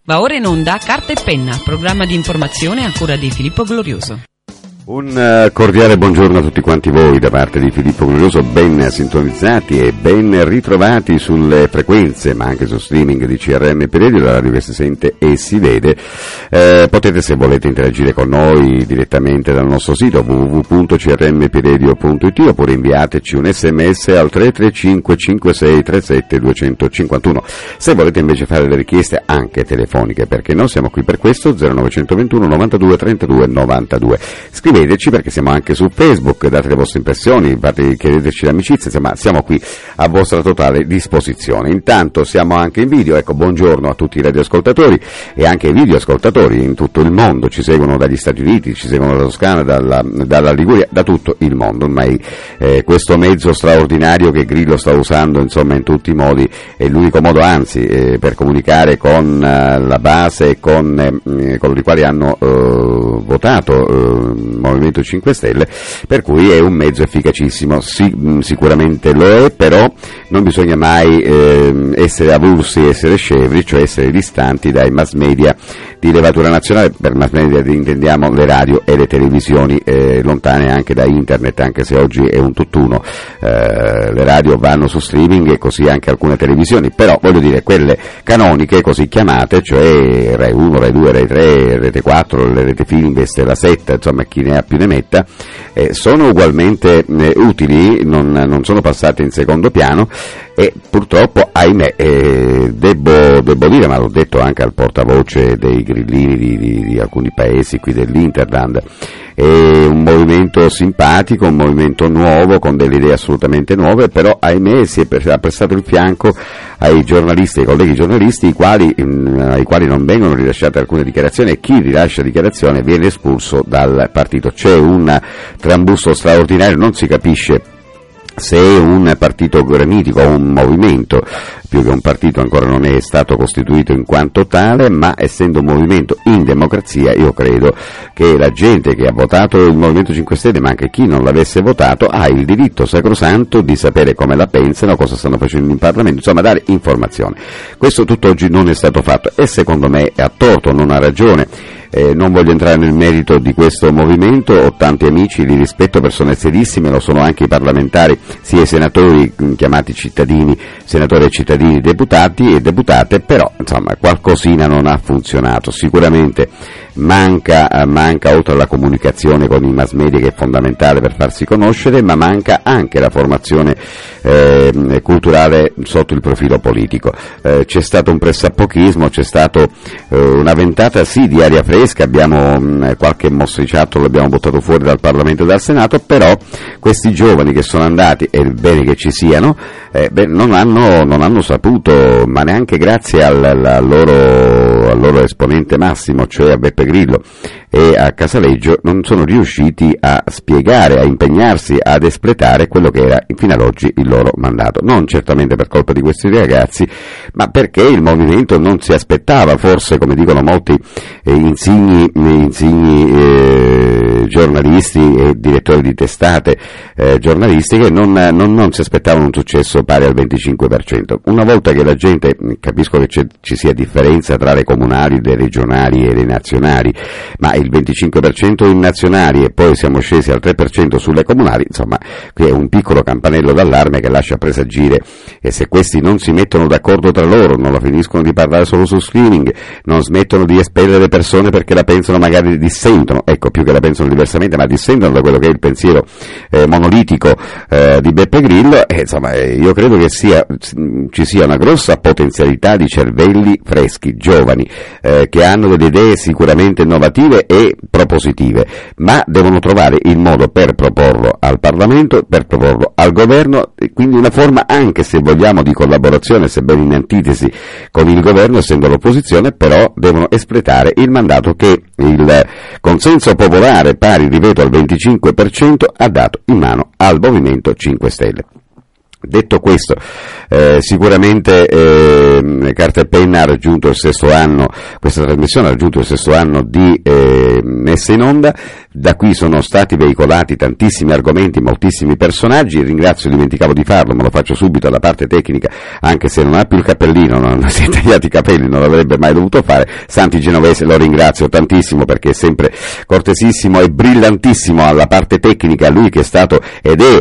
Va ora in onda Carta e Penna, programma di informazione a cura di Filippo Glorioso. Un cordiale buongiorno a tutti quanti voi da parte di Filippo Glorioso, ben sintonizzati e ben ritrovati sulle frequenze, ma anche su streaming di CRM Radio, la radio che si sente e si vede. Potete, se volete, interagire con noi direttamente dal nostro sito www.crmpradio.it oppure inviateci un sms al 335 56 37 251. Se volete invece fare le richieste anche telefoniche, perché no, siamo qui per questo, 0921 92 32 92. Scriveteci, perché siamo anche su Facebook, date le vostre impressioni, chiedeteci l'amicizia, insomma siamo qui a vostra totale disposizione. Intanto siamo anche in video, ecco, buongiorno a tutti i radioascoltatori e anche ai videoascoltatori in tutto il mondo, ci seguono dagli Stati Uniti, ci seguono dalla Toscana, dalla Liguria, da tutto il mondo. Ormai questo mezzo straordinario che Grillo sta usando, insomma, in tutti i modi, è l'unico modo, anzi, per comunicare con la base e con coloro i quali hanno votato Movimento 5 Stelle, per cui è un mezzo efficacissimo. Sicuramente lo è, però non bisogna mai essere avulsi, essere scevri, cioè essere distanti dai mass media di levatura nazionale. Per mass media intendiamo le radio e le televisioni, lontane anche da internet, anche se oggi è un tutt'uno. Le radio vanno su streaming e così anche alcune televisioni, però voglio dire quelle canoniche così chiamate, cioè Rai 1, Rai 2, Rai 3, Rete 4, le Rete Fininvest, la 7, insomma chi ne ha più ne metta, sono ugualmente utili, non sono passate in secondo piano e purtroppo, ahimè, devo dire, ma l'ho detto anche al portavoce dei grillini di alcuni paesi qui dell'Interland, è un movimento simpatico, un movimento nuovo, con delle idee assolutamente nuove, però ahimè ha prestato il fianco ai giornalisti, ai colleghi giornalisti, ai quali non vengono rilasciate alcune dichiarazioni, e chi rilascia dichiarazione viene espulso dal partito. C'è un trambusto straordinario, non si capisce se un partito granitico o un movimento, più che un partito ancora non è stato costituito in quanto tale, ma essendo un movimento in democrazia, io credo che la gente che ha votato il Movimento 5 Stelle, ma anche chi non l'avesse votato, ha il diritto sacrosanto di sapere come la pensano, cosa stanno facendo in Parlamento, insomma dare informazione. Questo tutt'oggi non è stato fatto e secondo me ha torto, non ha ragione. Non voglio entrare nel merito di questo movimento, ho tanti amici, li rispetto, persone serissime, lo sono anche i parlamentari, sia i senatori chiamati cittadini, senatori e cittadini, deputati e deputate, però insomma qualcosina non ha funzionato. Sicuramente manca oltre alla comunicazione con i mass media, che è fondamentale per farsi conoscere, ma manca anche la formazione culturale sotto il profilo politico. C'è stato un pressappochismo, c'è stato una ventata sì di aria fresca, abbiamo qualche mostriciattolo l'abbiamo buttato fuori dal Parlamento e dal Senato, però questi giovani che sono andati, è bene che ci siano, non hanno saputo, ma neanche grazie al loro esponente massimo, cioè a Beppe Grillo e a Casaleggio, non sono riusciti a spiegare, a impegnarsi, ad espletare quello che era fino ad oggi il loro mandato. Non certamente per colpa di questi ragazzi, ma perché il movimento non si aspettava, forse, come dicono molti insigni giornalisti e direttori di testate giornalistiche, non si aspettavano un successo pari al 25%. Una volta che la gente, capisco che ci sia differenza tra le comunali, le regionali e le nazionali, ma il 25% in nazionali e poi siamo scesi al 3% sulle comunali, insomma, qui è un piccolo campanello d'allarme che lascia presagire, e se questi non si mettono d'accordo tra loro, non la finiscono di parlare solo su streaming, non smettono di espellere persone perché la pensano, magari dissentono, ecco, più che la pensano diversamente, ma dissentono da quello che è il pensiero monolitico di Beppe Grillo, insomma, io credo che ci sia una grossa potenzialità di cervelli freschi, giovani, che hanno delle idee sicuramente innovative e propositive, ma devono trovare il modo per proporlo al Parlamento, per proporlo al governo, e quindi una forma, anche se vogliamo, di collaborazione, sebbene in antitesi con il governo, essendo l'opposizione, però devono espletare il mandato che il consenso popolare, pari, ripeto, al 25%, ha dato in mano al Movimento 5 Stelle. Detto questo, sicuramente Carta e Penna ha raggiunto il 6º anno, questa trasmissione ha raggiunto il 6º anno di messa in onda. Da qui sono stati veicolati tantissimi argomenti, moltissimi personaggi. Ringrazio, dimenticavo di farlo, ma lo faccio subito alla parte tecnica, anche se non ha più il cappellino, non si è tagliati i capelli, non l'avrebbe mai dovuto fare. Santi Genovese lo ringrazio tantissimo perché è sempre cortesissimo e brillantissimo alla parte tecnica, lui che è stato ed è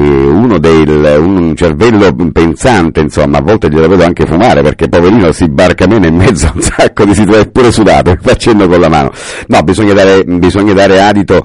un cervello pensante, insomma, a volte glielo vedo anche fumare perché poverino si barcamena in mezzo a un sacco di situazioni, pure sudato, facendo con la mano. No, bisogna dare adito,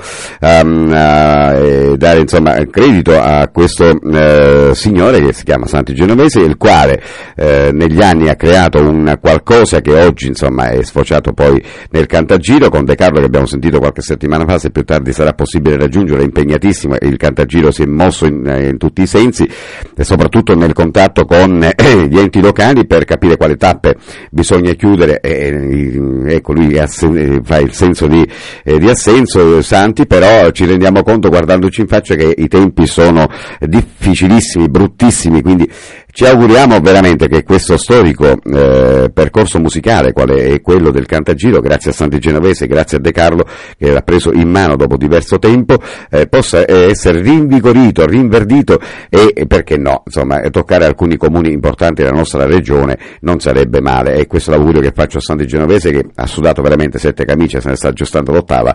dare insomma credito a questo signore che si chiama Santi Genovese, il quale negli anni ha creato un qualcosa che oggi insomma è sfociato poi nel Cantagiro con De Carlo, che abbiamo sentito qualche settimana fa. Se più tardi sarà possibile raggiungere, è impegnatissimo, il Cantagiro si è mosso in tutti i sensi, e soprattutto nel contatto con gli enti locali per capire quale tappe bisogna chiudere. Ecco, lui fa il senso di assenso, Santi, però ci rendiamo conto guardandoci in faccia che i tempi sono difficilissimi, bruttissimi, quindi ci auguriamo veramente che questo storico percorso musicale, quale è quello del Cantagiro, grazie a Santi Genovese, grazie a De Carlo che l'ha preso in mano dopo diverso tempo, possa essere rinvigorito, rinverdito e perché no, insomma, toccare alcuni comuni importanti della nostra regione non sarebbe male. E questo è l'augurio che faccio a Santi Genovese, che ha sudato veramente 7 camicie, se ne sta aggiustando l'8ª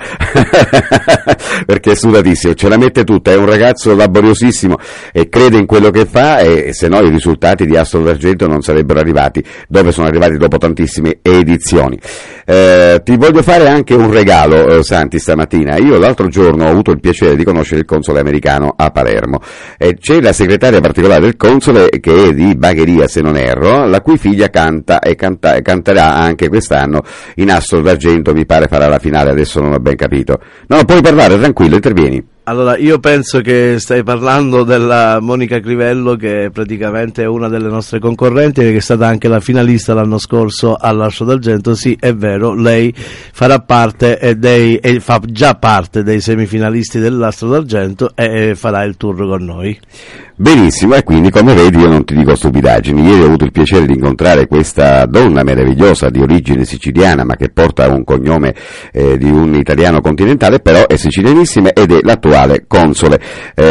perché è sudatissimo, ce la mette tutta, è un ragazzo laboriosissimo e crede in quello che fa, e se no i risultati di Astro d'Argento non sarebbero arrivati dove sono arrivati dopo tantissime edizioni. Ti voglio fare anche un regalo, Santi, stamattina. Io l'altro giorno ho avuto il piacere di conoscere il console americano a Palermo, e c'è la segretaria particolare del console, che è di Bagheria se non erro, la cui figlia canta e canterà anche quest'anno in Astro d'Argento, mi pare farà la finale, adesso non ho ben capito. No, puoi parlare, tranquillo, intervieni. Allora, io penso che stai parlando della Monica Crivello, che praticamente è una delle nostre concorrenti e che è stata anche la finalista l'anno scorso all'Astro d'Argento. Sì, è vero, lei farà parte e fa già parte dei semifinalisti dell'Astro d'Argento e farà il tour con noi. Benissimo, e quindi come vedi io non ti dico stupidaggini. Ieri ho avuto il piacere di incontrare questa donna meravigliosa di origine siciliana, ma che porta un cognome di un italiano continentale, però è sicilianissima ed è l'attuale console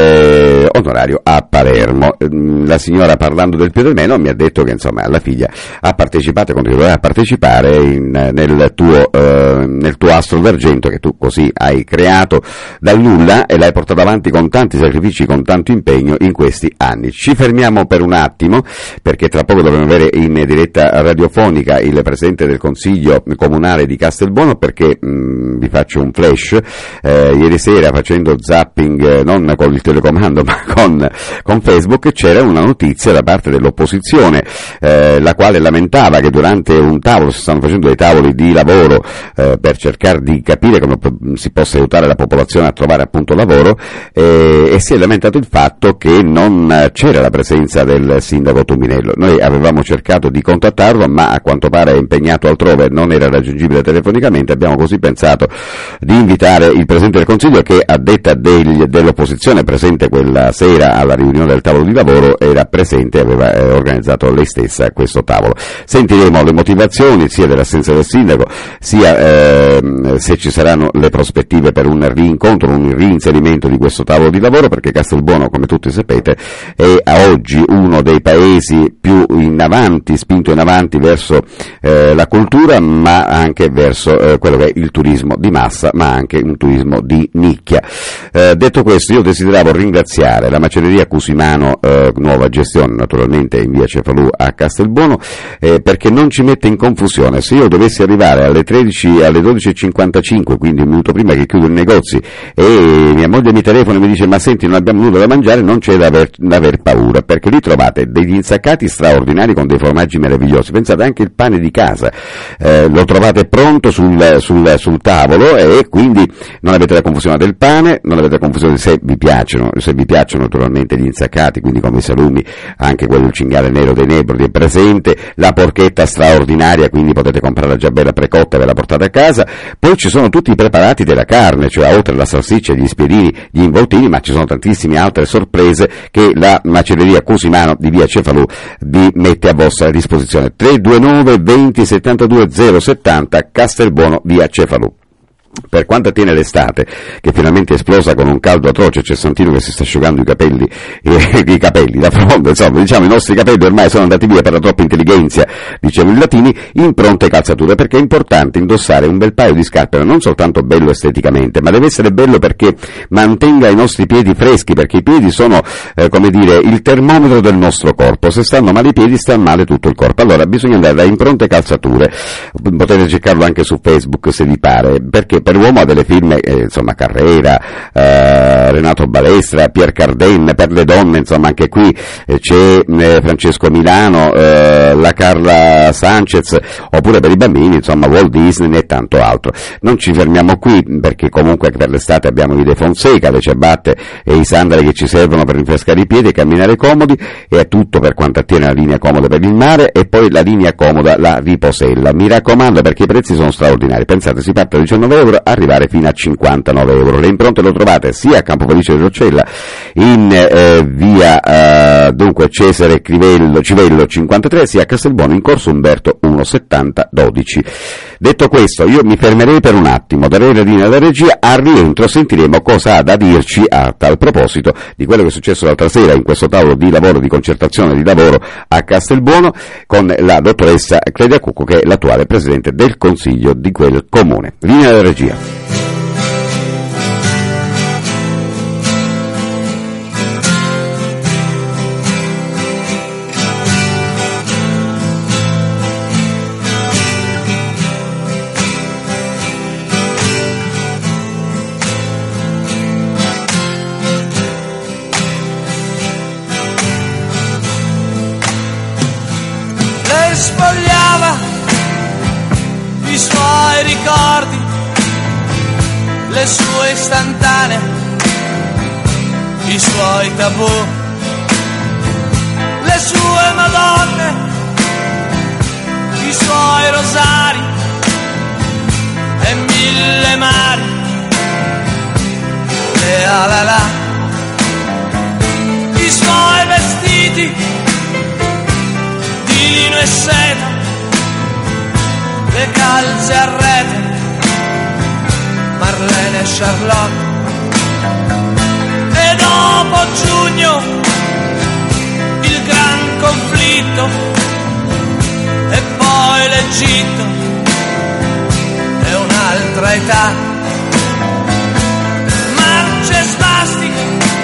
onorario a Palermo. La signora, parlando del più del meno, mi ha detto che insomma la figlia ha partecipato e continuerà a partecipare nel tuo Astro d'Argento, che tu così hai creato dal nulla e l'hai portato avanti con tanti sacrifici, con tanto impegno in questi anni. Ci fermiamo per un attimo perché tra poco dovremo avere in diretta radiofonica il presidente del Consiglio Comunale di Castelbuono, perché vi faccio un flash. Ieri sera, facendo zapping non con il telecomando ma con Facebook, c'era una notizia da parte dell'opposizione, la quale lamentava che durante un tavolo, si stanno facendo dei tavoli di lavoro per cercare di capire come si possa aiutare la popolazione a trovare appunto lavoro, e si è lamentato il fatto che non c'era la presenza del sindaco Tuminello. Noi avevamo cercato di contattarlo, ma a quanto pare è impegnato altrove, non era raggiungibile telefonicamente. Abbiamo così pensato di invitare il Presidente del Consiglio, che a detta dell'opposizione presente quella sera alla riunione del tavolo di lavoro era presente e aveva organizzato lei stessa questo tavolo. Sentiremo le motivazioni sia dell'assenza del sindaco, sia se ci saranno le prospettive per un rincontro, un reinserimento di questo tavolo di lavoro, perché Castelbuono, come tutti sapete, è a oggi uno dei paesi più in avanti, spinto in avanti verso la cultura, ma anche verso quello che è il turismo di massa, ma anche un turismo di nicchia. Detto questo, io desideravo ringraziare la macelleria Cusimano, nuova gestione naturalmente in via Cefalù a Castelbuono, perché non ci mette in confusione. Se io dovessi arrivare alle 12:55, quindi un minuto prima che chiudo i negozi, e mia moglie mi telefona e mi dice: ma senti, non abbiamo nulla da mangiare, non c'è da aver paura, perché lì trovate degli insaccati straordinari con dei formaggi meravigliosi. Pensate, anche il pane di casa lo trovate pronto sul tavolo, e quindi non avete la confusione del pane, non non avete confusione, se vi piacciono naturalmente gli insaccati, quindi come i salumi, anche quello il cinghiale nero dei Nebrodi è presente, la porchetta straordinaria, quindi potete comprarla già bella precotta e ve la portate a casa. Poi ci sono tutti i preparati della carne, cioè oltre alla salsiccia, gli spiedini, gli involtini, ma ci sono tantissime altre sorprese che la macelleria Cusimano di via Cefalù vi mette a vostra disposizione. 329 20 72 070 Castelbuono via Cefalù. Per quanto attiene l'estate, che finalmente è esplosa con un caldo atroce, c'è Santino che si sta asciugando i capelli da fronte, insomma, diciamo, i nostri capelli ormai sono andati via per la troppa intelligenza, dicevano i latini, in pronte calzature, perché è importante indossare un bel paio di scarpe, non soltanto bello esteticamente, ma deve essere bello perché mantenga i nostri piedi freschi, perché i piedi sono, come dire, il termometro del nostro corpo. Se stanno male i piedi, sta male tutto il corpo. Allora bisogna andare da Impronte Calzature, potete cercarlo anche su Facebook se vi pare, perché per l'uomo ha delle firme, insomma, Carrera, Renato Balestra, Pierre Cardin. Per le donne, insomma, anche qui c'è Francesco Milano, la Carla Sanchez, oppure per i bambini, insomma, Walt Disney e tanto altro. Non ci fermiamo qui, perché comunque per l'estate abbiamo i De Fonseca, le ciabatte e i sandali che ci servono per rinfrescare i piedi e camminare comodi, e è tutto per quanto attiene la linea comoda per il mare, e poi la linea comoda, la Riposella. Mi raccomando, perché i prezzi sono straordinari. Pensate, si parte da 19 euro, arrivare fino a 59 euro. Le impronte lo trovate sia a Campo Felice di Roccella, in via dunque Cesare Civello 53, sia a Castelbuono in corso Umberto 170 12. Detto questo, io mi fermerei per un attimo, darei la linea alla regia, al rientro sentiremo cosa ha da dirci a tal proposito di quello che è successo l'altra sera in questo tavolo di lavoro, di concertazione di lavoro a Castelbuono, con la dottoressa Clelia Cucco, che è l'attuale presidente del consiglio di quel comune. Linea alla regia. Lei spogliava i suoi ricordi, le sue istantanee, i suoi tabù, le sue madonne, i suoi rosari e 1000 mari, le alala, i suoi vestiti di lino e seta, le calze a rete, Marlene e Charlotte. E dopo giugno il gran conflitto, e poi l'Egitto e un'altra età, marce svastiche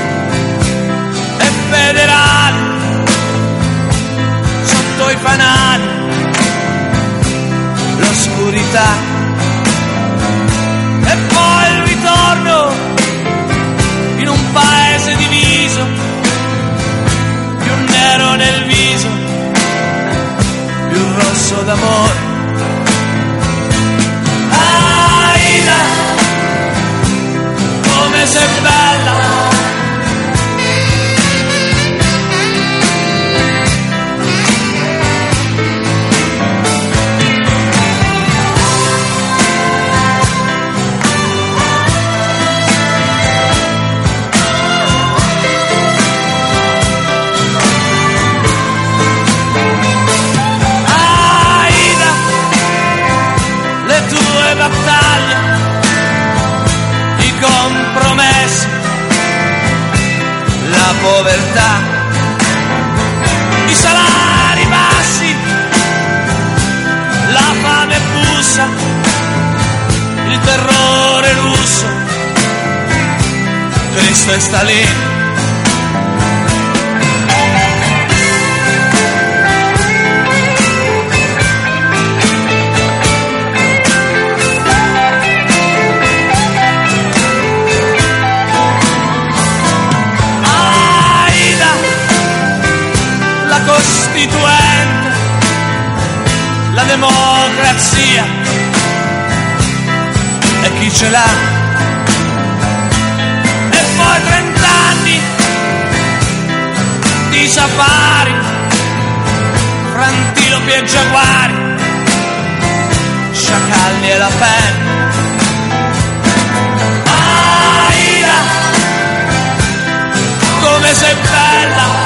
e federali sotto i fanali, l'oscurità. E poi il ritorno in un paese diviso, più nero nel viso, più rosso d'amore. Aida, come sei bella, battaglia, i compromessi, la povertà, i salari bassi, la fame bussa, il terrore russo, Cristo e Stalin. La democrazia e chi ce l'ha, poi 30 anni di safari, fra antilopi e giaguari, sciacalli e la pelle. Aida, come sei bella.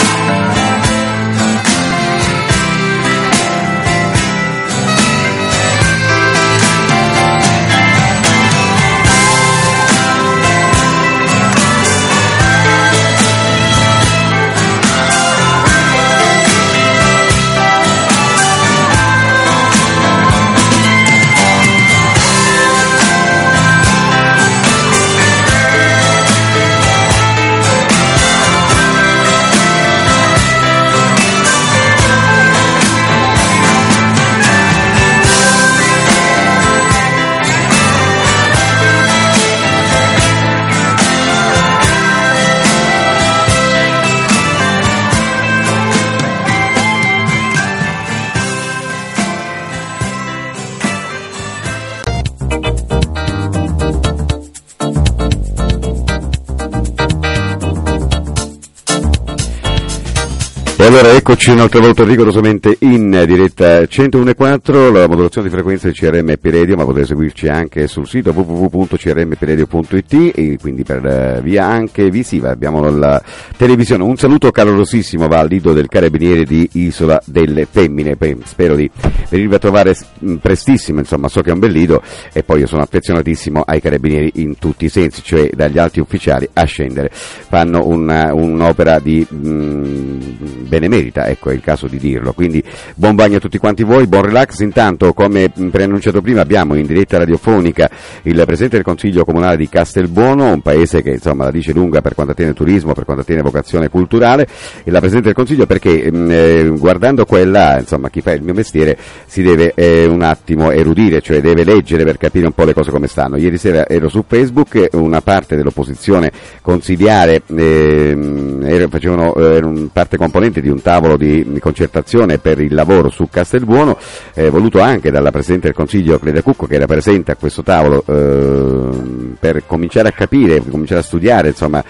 E allora eccoci un'altra volta rigorosamente in diretta 101.4, la modulazione di frequenza di CRMP Radio, ma potete seguirci anche sul sito www.crmpradio.it e quindi per via anche visiva. Abbiamo la televisione. Un saluto calorosissimo va al Lido del Carabiniere di Isola delle Femmine. Spero di venirvi a trovare prestissimo, insomma, so che è un bel lido e poi io sono affezionatissimo ai carabinieri in tutti i sensi, cioè dagli alti ufficiali a scendere. Fanno un'opera di benemerita, ecco, è il caso di dirlo. Quindi buon bagno a tutti quanti voi, buon relax. Intanto, come preannunciato prima, abbiamo in diretta radiofonica il Presidente del Consiglio Comunale di Castelbuono, un paese che insomma la dice lunga per quanto attiene turismo, per quanto attiene vocazione culturale, e la Presidente del Consiglio perché guardando quella, insomma, chi fa il mio mestiere si deve un attimo erudire, cioè deve leggere per capire un po' le cose come stanno. Ieri sera ero su Facebook, una parte dell'opposizione consiliare facevano parte componente di un tavolo di concertazione per il lavoro su Castelbuono, voluto anche dalla Presidente del Consiglio Clelia Cucco, che era presente a questo tavolo per cominciare a capire, cominciare a studiare, insomma,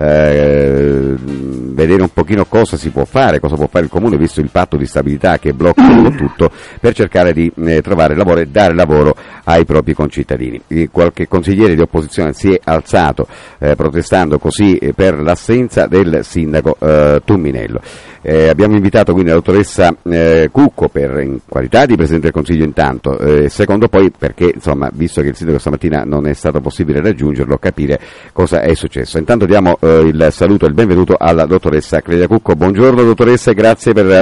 vedere un pochino cosa si può fare, cosa può fare il Comune, visto il patto di stabilità che blocca tutto, per cercare di trovare lavoro e dare lavoro ai propri concittadini. Qualche consigliere di opposizione si è alzato protestando così per l'assenza del sindaco Tumminello. Abbiamo invitato quindi la dottoressa Cucco in qualità di Presidente del Consiglio intanto, secondo poi perché insomma, visto che il sindaco stamattina non è stato possibile raggiungerlo, capire cosa è successo. Intanto diamo il saluto e il benvenuto alla dottoressa Clelia Cucco. Buongiorno dottoressa e grazie per...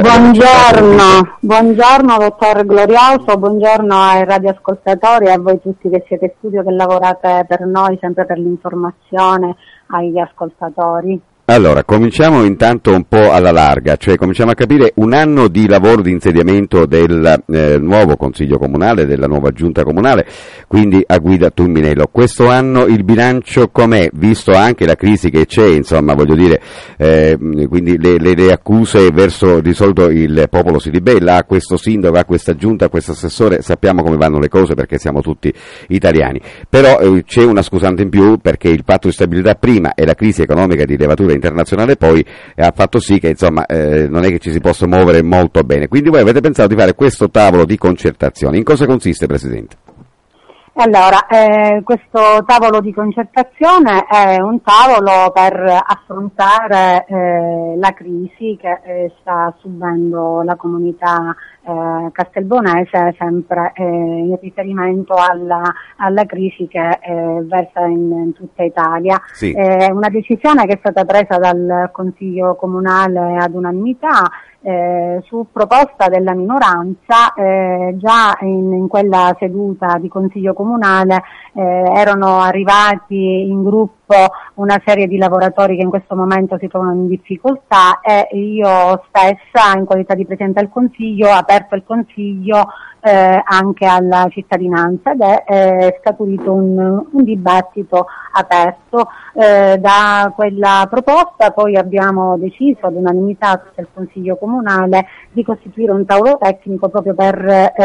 Buongiorno dottor Glorioso, buongiorno ai radioascoltatori e a voi tutti che siete in studio, che lavorate per noi, sempre per l'informazione agli ascoltatori. Allora, cominciamo intanto un po' alla larga, cioè cominciamo a capire un anno di lavoro di insediamento del nuovo Consiglio Comunale, della nuova Giunta Comunale, quindi a guida Tumminello. Questo anno il bilancio com'è, visto anche la crisi che c'è, insomma, voglio dire, quindi le accuse verso, di solito il popolo si ribella a questo sindaco, a questa Giunta, a questo assessore, sappiamo come vanno le cose perché siamo tutti italiani, però c'è una scusante in più perché il patto di stabilità prima e la crisi economica di levatura internazionale poi ha fatto sì che insomma non è che ci si possa muovere molto bene. Quindi voi avete pensato di fare questo tavolo di concertazione. In cosa consiste, Presidente? Allora, questo tavolo di concertazione è un tavolo per affrontare la crisi che sta subendo la comunità castelbuonese, sempre in riferimento alla crisi che versa in tutta Italia. Sì. È una decisione che è stata presa dal Consiglio Comunale ad unanimità, su proposta della minoranza. Già in quella seduta di Consiglio Comunale erano arrivati in gruppo una serie di lavoratori che in questo momento si trovano in difficoltà e io stessa, in qualità di Presidente del Consiglio, ho aperto il Consiglio anche alla cittadinanza ed è scaturito un dibattito aperto da quella proposta. Poi abbiamo deciso ad unanimità del Consiglio Comunale di costituire un tavolo tecnico proprio per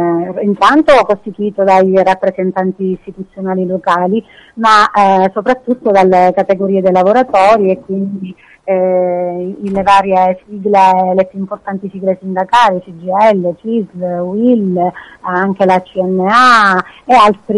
intanto costituito dai rappresentanti istituzionali locali, ma soprattutto soprattutto dalle categorie dei lavoratori, e quindi le varie sigle, le più importanti sigle sindacali, CGIL, CISL, UIL, anche la CNA e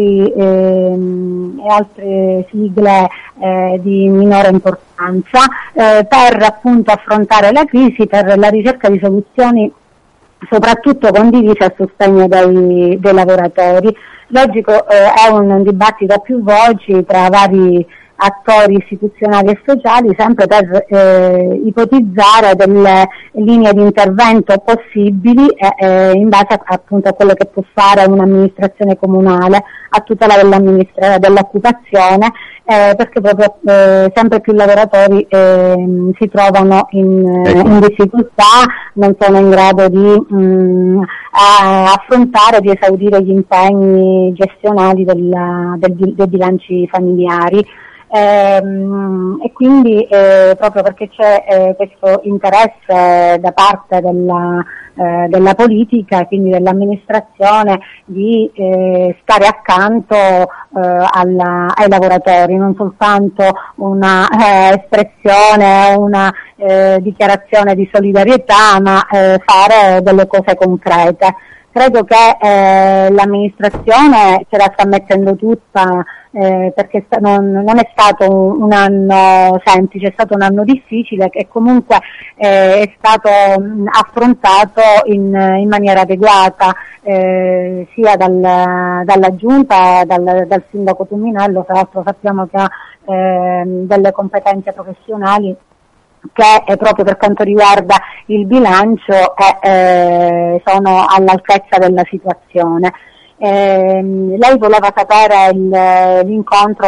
altre sigle di minore importanza, per appunto affrontare la crisi, per la ricerca di soluzioni soprattutto condivise a sostegno dei lavoratori. Logico, è un dibattito a più voci tra vari attori istituzionali e sociali, sempre per ipotizzare delle linee di intervento possibili in base appunto a quello che può fare un'amministrazione comunale a tutela dell'occupazione, perché proprio sempre più lavoratori si trovano in difficoltà, non sono in grado di affrontare, di esaudire gli impegni gestionali dei bilanci familiari. E quindi proprio perché c'è questo interesse da parte della politica, quindi dell'amministrazione, di stare accanto ai lavoratori, non soltanto una espressione, una dichiarazione di solidarietà, ma fare delle cose concrete. Credo che l'amministrazione ce la sta mettendo tutta, perché non è stato un anno semplice, è stato un anno difficile, che comunque è stato affrontato in maniera adeguata, sia dalla giunta, dal sindaco Tumminello. Tra l'altro sappiamo che ha delle competenze professionali che proprio per quanto riguarda il bilancio sono all'altezza della situazione. Lei voleva sapere l'incontro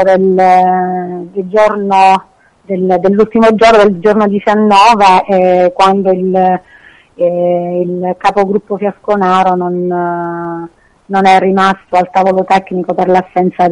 dell'ultimo giorno, del giorno 19, quando il capogruppo Fiasconaro non è rimasto al tavolo tecnico per l'assenza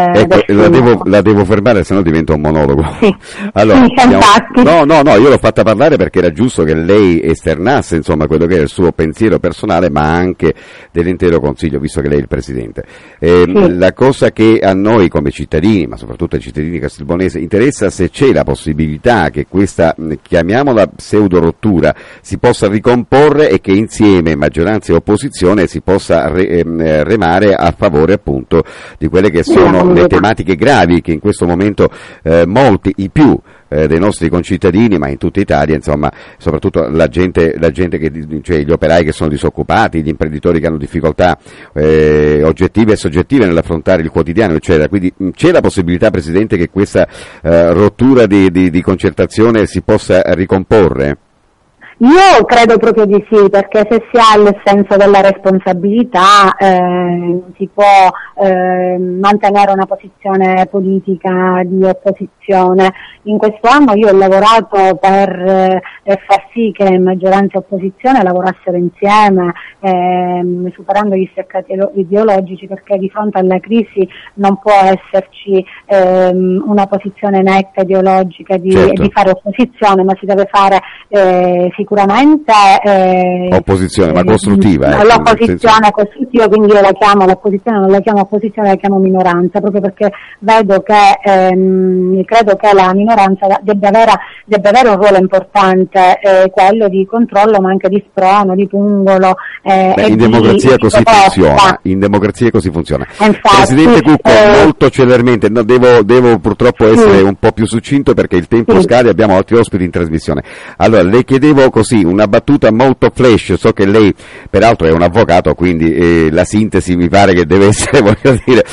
la devo fermare, se no diventa un monologo. Sì. Allora, infatti. No, io l'ho fatta parlare perché era giusto che lei esternasse, insomma, quello che è il suo pensiero personale, ma anche dell'intero Consiglio, visto che lei è il Presidente. Sì. La cosa che a noi come cittadini, ma soprattutto ai cittadini castelbuonesi, interessa se c'è la possibilità che questa, chiamiamola pseudo rottura, si possa ricomporre e che insieme, maggioranza e opposizione, si possa remare a favore appunto di quelle che sono le tematiche gravi che in questo momento molti, i più dei nostri concittadini, ma in tutta Italia, insomma, soprattutto la gente cioè gli operai che sono disoccupati, gli imprenditori che hanno difficoltà oggettive e soggettive nell'affrontare il quotidiano, eccetera. Quindi c'è la possibilità, Presidente, che questa rottura di concertazione si possa ricomporre? Io credo proprio di sì, perché se si ha il senso della responsabilità si può mantenere una posizione politica di opposizione. In questo anno io ho lavorato per far sì che maggioranza e opposizione lavorassero insieme, superando gli steccati ideologici, perché di fronte alla crisi non può esserci una posizione netta ideologica di fare opposizione, ma si deve fare sicuramente opposizione, ma costruttiva. L'opposizione costruttiva, quindi io la chiamo l'opposizione, non la chiamo opposizione, la chiamo minoranza, proprio perché vedo che credo che la minoranza debba avere un ruolo importante, quello di controllo, ma anche di sprono, di pungolo. In democrazia così funziona. In democrazia così funziona. Infatti, Presidente Cucco, molto celermente, no, devo purtroppo essere un po' più succinto perché il tempo scade, abbiamo altri ospiti in trasmissione. Allora, le chiedevo così una battuta molto flash, so che lei peraltro è un avvocato, quindi la sintesi mi pare che deve essere, voglio dire,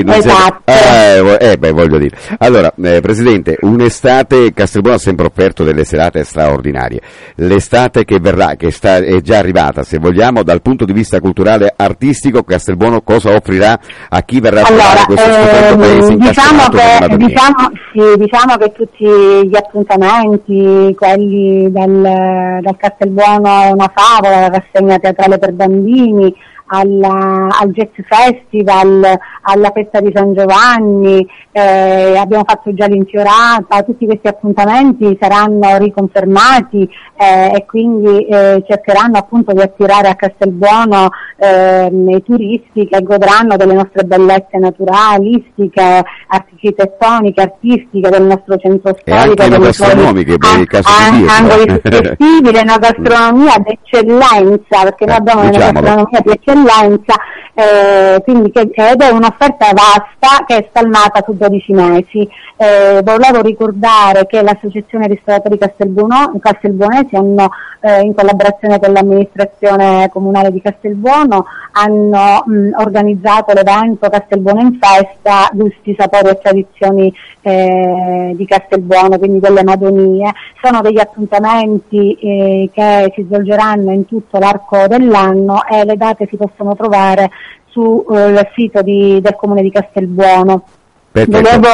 voglio dire. Allora, Presidente, un'estate, Castelbuono ha sempre offerto delle serate straordinarie. L'estate che verrà, è già arrivata, se vogliamo, dal punto di vista culturale artistico, Castelbuono cosa offrirà a chi verrà a trovare questo stupendo paese incastenato con una domenica? Diciamo che tutti gli appuntamenti, quelli dal Castelbuono è una favola, la rassegna teatrale per bambini, al Jazz Festival, alla festa di San Giovanni, abbiamo fatto già l'infiorata, tutti questi appuntamenti saranno riconfermati e quindi cercheranno appunto di attirare a Castelbuono i turisti che godranno delle nostre bellezze naturalistiche, architettoniche, artistiche del nostro centro storico. E anche enogastronomiche, per il caso di dire. Angoli suggestivi, l'enogastronomia d'eccellenza, perché noi abbiamo un'enogastronomia di eccellenza, quindi ed è un'offerta vasta che è spalmata su 12 mesi. Volevo ricordare che l'Associazione Ristoratori Castelbuonesi hanno, in collaborazione con l'amministrazione comunale di Castelbuono, hanno organizzato l'evento Castelbuono in festa, gusti, sapori e tradizioni di Castelbuono, quindi delle Madonie. Sono degli appuntamenti che si svolgeranno in tutto l'arco dell'anno e le date si possono trovare sul sito del comune di Castelbuono. Volevo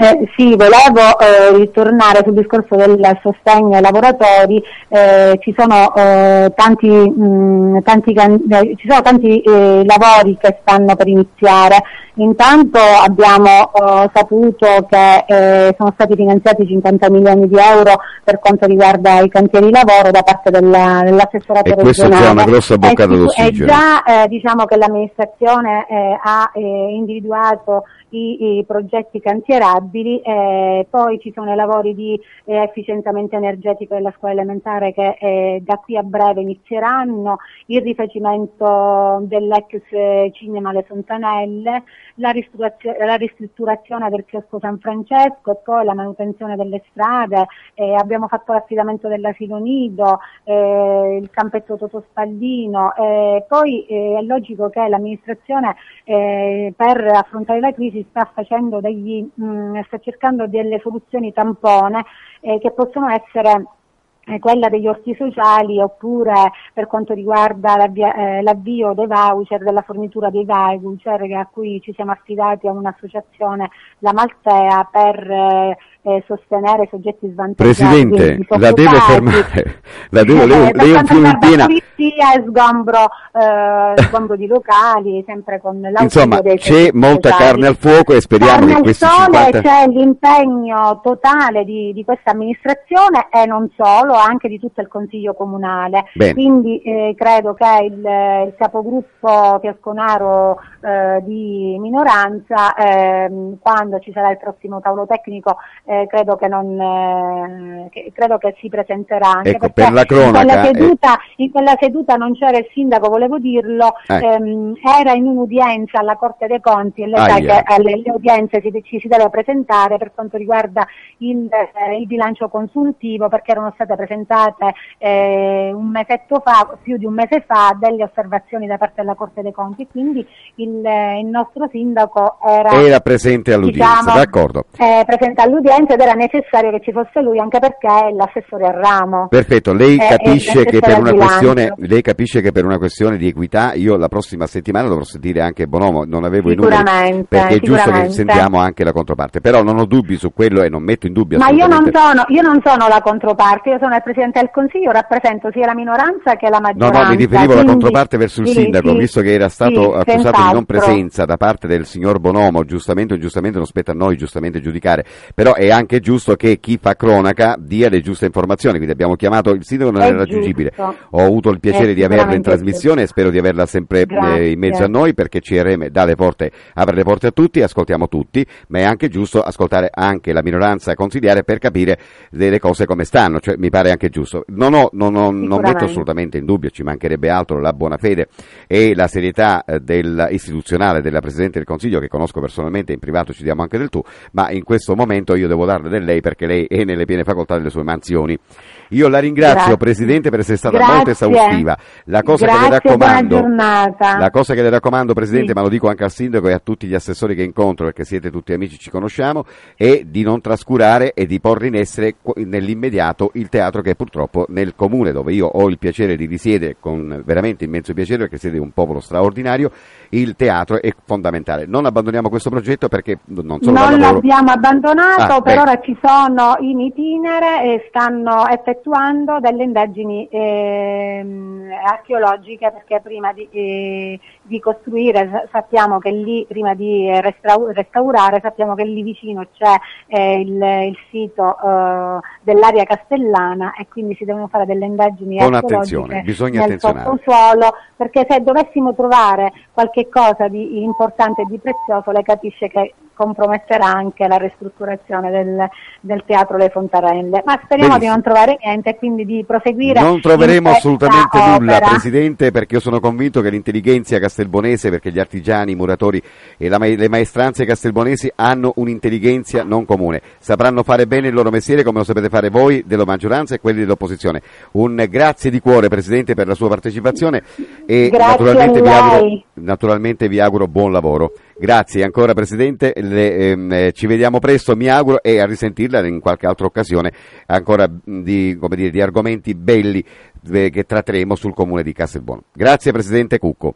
ritornare sul discorso del sostegno ai lavoratori. Ci sono tanti lavori che stanno per iniziare. Intanto abbiamo saputo che sono stati finanziati 50 milioni di euro per quanto riguarda i cantieri lavoro da parte dell'assessorato regionale. E questo è già una grossa boccata d'ossigeno. È già diciamo che l'amministrazione ha individuato i progetti cantierabili, poi ci sono i lavori di efficientamento energetico della scuola elementare che da qui a breve inizieranno, il rifacimento dell'ex cinema Le Fontanelle, la ristrutturazione del chiosco San Francesco e poi la manutenzione delle strade. Abbiamo fatto l'affidamento dell'asilo nido, il campetto Totò Spallino, poi è logico che l'amministrazione per affrontare la crisi sta cercando delle soluzioni tampone che possono essere quella degli orti sociali, oppure per quanto riguarda l'avvio dei voucher, della fornitura dei voucher, a cui ci siamo affidati a un'associazione, la Maltea, per sostenere i soggetti svantaggiati. Presidente, la devo fermare. Lei è un fiume in piena. Pulizia e sgombro di locali, sempre con l'ausilio. Insomma, dei c'è molta carne al fuoco e speriamo che questi 50... C'è l'impegno totale di questa amministrazione e non solo, anche di tutto il Consiglio Comunale. Bene. Quindi credo che il capogruppo Fiasconaro di minoranza, quando ci sarà il prossimo tavolo tecnico, credo che si presenterà, anche ecco, perché per la cronaca, in quella seduta non c'era il sindaco, volevo dirlo, era in un'udienza alla Corte dei Conti e lei sa che alle udienze ci si deve presentare per quanto riguarda il bilancio consuntivo, perché erano state presentate più di un mese fa, delle osservazioni da parte della Corte dei Conti, quindi il nostro sindaco era presente all'udienza, d'accordo. Presente all'udienza, ed era necessario che ci fosse lui, anche perché è l'assessore al ramo. Perfetto, lei capisce che per una questione di equità io la prossima settimana dovrò sentire anche Bonomo, non avevo i numeri, perché è giusto che sentiamo anche la controparte, però non ho dubbi su quello e non metto in dubbio assolutamente. Ma io non sono la controparte, io sono il Presidente del Consiglio, rappresento sia la minoranza che la maggioranza. No, mi riferivo alla controparte verso il sindaco, visto che era stato accusato di non presenza da parte del signor Bonomo, giustamente o ingiustamente non spetta a noi giustamente giudicare, però è anche giusto che chi fa cronaca dia le giuste informazioni, quindi abbiamo chiamato il sindaco, non era raggiungibile, ho avuto il piacere di averla in trasmissione e spero di averla sempre in mezzo a noi, perché CRM apre le porte a tutti, ascoltiamo tutti, ma è anche giusto ascoltare anche la minoranza consiliare per capire delle cose come stanno, cioè mi pare anche giusto. Non metto assolutamente in dubbio, ci mancherebbe altro, la buona fede e la serietà istituzionale della Presidente del Consiglio, che conosco personalmente, in privato ci diamo anche del tu, ma in questo momento io devo darle del lei, perché lei è nelle piene facoltà delle sue mansioni. Io la ringrazio, Presidente, per essere stata molto esaustiva. La cosa che le raccomando, Presidente, ma lo dico anche al sindaco e a tutti gli assessori che incontro, perché siete tutti amici, ci conosciamo, è di non trascurare e di porre in essere nell'immediato il teatro, che purtroppo nel comune dove io ho il piacere di risiedere, con veramente immenso piacere, perché siete un popolo straordinario, il teatro è fondamentale. Non abbandoniamo questo progetto, perché non l'abbiamo abbandonato, per ora ci sono in itinere e stanno effettuando delle indagini archeologiche, perché prima di di costruire. Sappiamo che lì, prima di restaurare, sappiamo che lì vicino c'è il sito dell'area castellana, e quindi si devono fare delle indagini con archeologiche attenzione, bisogna nel attenzionare. sottosuolo, perché se dovessimo trovare qualche cosa di importante e di prezioso, lei capisce che comprometterà anche la ristrutturazione del Teatro Le Fontarelle. Ma speriamo Benissimo. di non trovare niente e quindi di proseguire. Non troveremo in questa assolutamente nulla, opera. Presidente, perché io sono convinto che l'intelligenza castelbonese, perché gli artigiani, i muratori e le maestranze castelbonesi hanno un'intelligenza non comune, sapranno fare bene il loro mestiere come lo sapete fare voi della maggioranza e quelli dell'opposizione. Un grazie di cuore, Presidente, per la sua partecipazione e naturalmente vi auguro buon lavoro. Grazie ancora, Presidente, ci vediamo presto, mi auguro, e a risentirla in qualche altra occasione ancora di argomenti belli che tratteremo sul comune di Castelbuono. Grazie, Presidente Cucco.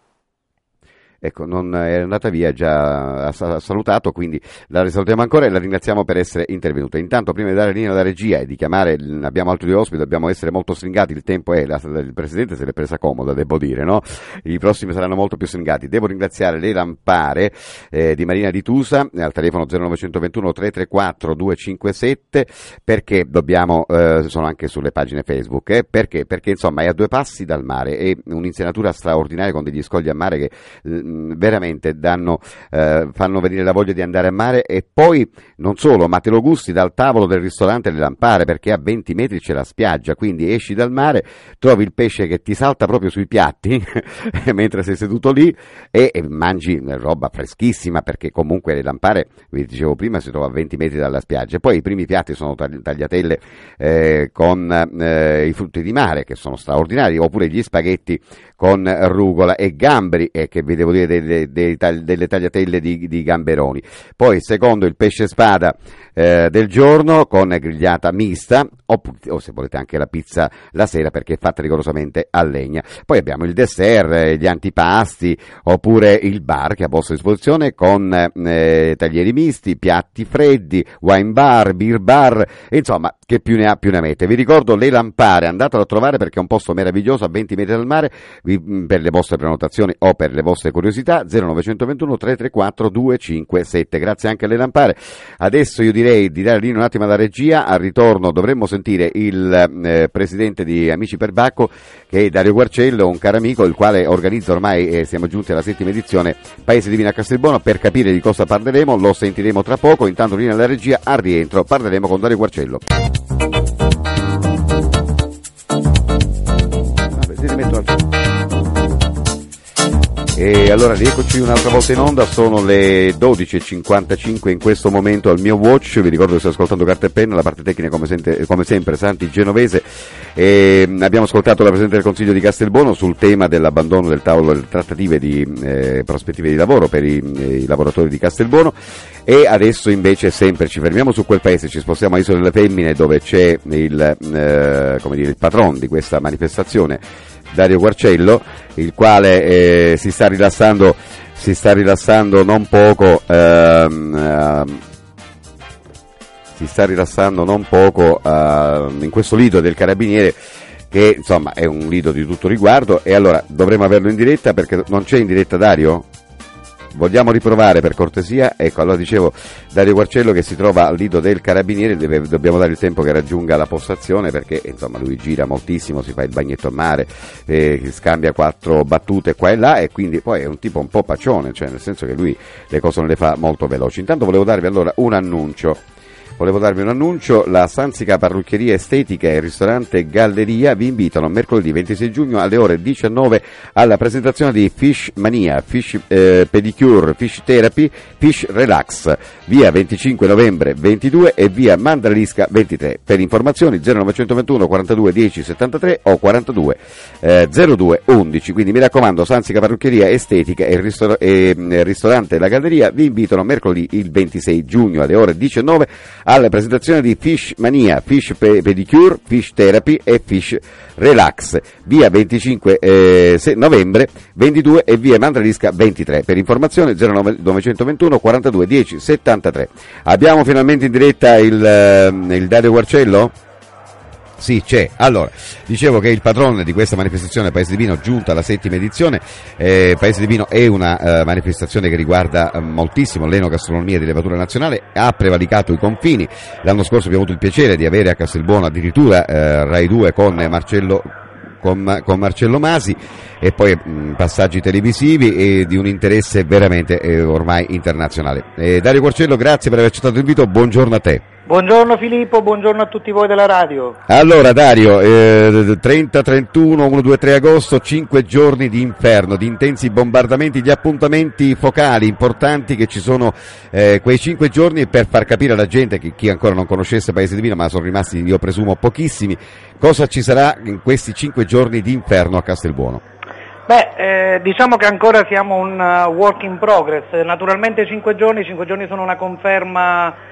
Ecco, non è andata via, già ha salutato, quindi la risalutiamo ancora e la ringraziamo per essere intervenuta. Intanto, prima di dare linea alla regia e di chiamare, abbiamo altri ospiti, dobbiamo essere molto stringati, il tempo è, il Presidente se l'è presa comoda, devo dire, no? I prossimi saranno molto più stringati. Devo ringraziare le Lampare di Marina di Tusa, al telefono 0921 334 257, perché sono anche sulle pagine Facebook, perché insomma è a 2 passi dal mare, è un'insenatura straordinaria con degli scogli a mare che veramente fanno venire la voglia di andare a mare, e poi non solo, ma te lo gusti dal tavolo del ristorante Le Lampare, perché a 20 metri c'è la spiaggia, quindi esci dal mare, trovi il pesce che ti salta proprio sui piatti mentre sei seduto lì e mangi roba freschissima, perché comunque Le Lampare, vi dicevo prima, si trova a 20 metri dalla spiaggia. Poi i primi piatti sono tagliatelle con i frutti di mare, che sono straordinari, oppure gli spaghetti con rucola e gamberi, che vi devo dire delle tagliatelle di gamberoni. Poi secondo il pesce spada del giorno con grigliata mista, o se volete anche la pizza la sera, perché è fatta rigorosamente a legna. Poi abbiamo il dessert, gli antipasti, oppure il bar che ha a vostra disposizione con taglieri misti, piatti freddi, wine bar, beer bar, insomma, che più ne ha più ne mette. Vi ricordo Le Lampare, andatelo a trovare perché è un posto meraviglioso a 20 metri dal mare. Per le vostre prenotazioni o per le vostre curiosità 0921 334 257. Grazie anche alle Lampare. Adesso io direi di dare linea un attimo alla regia. Al ritorno dovremmo sentire il presidente di Amici per Bacco, che è Dario Guarcello, un caro amico, il quale organizza ormai, siamo giunti alla 7ª edizione, Paese Divino a Castelbuono. Per capire di cosa parleremo lo sentiremo tra poco. Intanto linea alla regia, al rientro parleremo con Dario Guarcello. E allora rieccoci un'altra volta in onda, sono le 12.55 in questo momento al mio watch. Vi ricordo che sto ascoltando Carta e Penna, la parte tecnica come sempre Santi Genovese, e abbiamo ascoltato la Presidente del Consiglio di Castelbuono sul tema dell'abbandono del tavolo delle trattative di prospettive di lavoro per i lavoratori di Castelbuono. E adesso invece sempre ci fermiamo su quel paese, ci spostiamo a Isola delle Femmine, dove c'è il patron di questa manifestazione, Dario Guarcello, il quale si sta rilassando non poco in questo lido del Carabiniere, che insomma è un lido di tutto riguardo. E allora dovremo averlo in diretta, perché non c'è in diretta Dario? Vogliamo riprovare per cortesia? Ecco, allora dicevo, Dario Guarcello che si trova al lido del Carabiniere, dobbiamo dare il tempo che raggiunga la postazione, perché insomma lui gira moltissimo, si fa il bagnetto a mare, scambia 4 battute qua e là, e quindi poi è un tipo un po' pacione, cioè nel senso che lui le cose non le fa molto veloci. Intanto volevo darvi allora un annuncio. La Sansica Parrucchieria Estetica e il ristorante Galleria vi invitano mercoledì 26 giugno alle ore 19 alla presentazione di Fish Mania, Fish Pedicure, Fish Therapy, Fish Relax, via 25 novembre 22 e via Mandralisca 23. Per informazioni 0921 42 10 73 o 42 02 11. Quindi mi raccomando, Sansica Parrucchieria Estetica e il ristorante La Galleria vi invitano mercoledì il 26 giugno alle ore 19 alla presentazione di Fish Mania, Fish Pedicure, Fish Therapy e Fish Relax, via 25 novembre 22 e via Mandralisca 23. Per informazioni 0921 42 10 73. Abbiamo finalmente in diretta il Dario Guarcello? Sì, c'è. Allora, dicevo che il patrono di questa manifestazione Paese di Vino, giunta alla 7ª edizione. Paese di Vino è una manifestazione che riguarda moltissimo l'enogastronomia di levatura nazionale, ha prevalicato i confini. L'anno scorso abbiamo avuto il piacere di avere a Castelbuono addirittura Rai 2 con Marcello Masi, e poi passaggi televisivi e di un interesse veramente ormai internazionale. Dario Quarcello, grazie per aver accettato l'invito, buongiorno a te. Buongiorno Filippo, buongiorno a tutti voi della radio. Allora Dario, 30, 31, 1, 2, 3 agosto, 5 giorni di inferno, di intensi bombardamenti, gli appuntamenti focali importanti che ci sono quei 5 giorni, per far capire alla gente, che chi ancora non conoscesse Paese di Vino, ma sono rimasti io presumo pochissimi, cosa ci sarà in questi 5 giorni di inferno a Castelbuono. Diciamo che ancora siamo un work in progress, naturalmente 5 giorni sono una conferma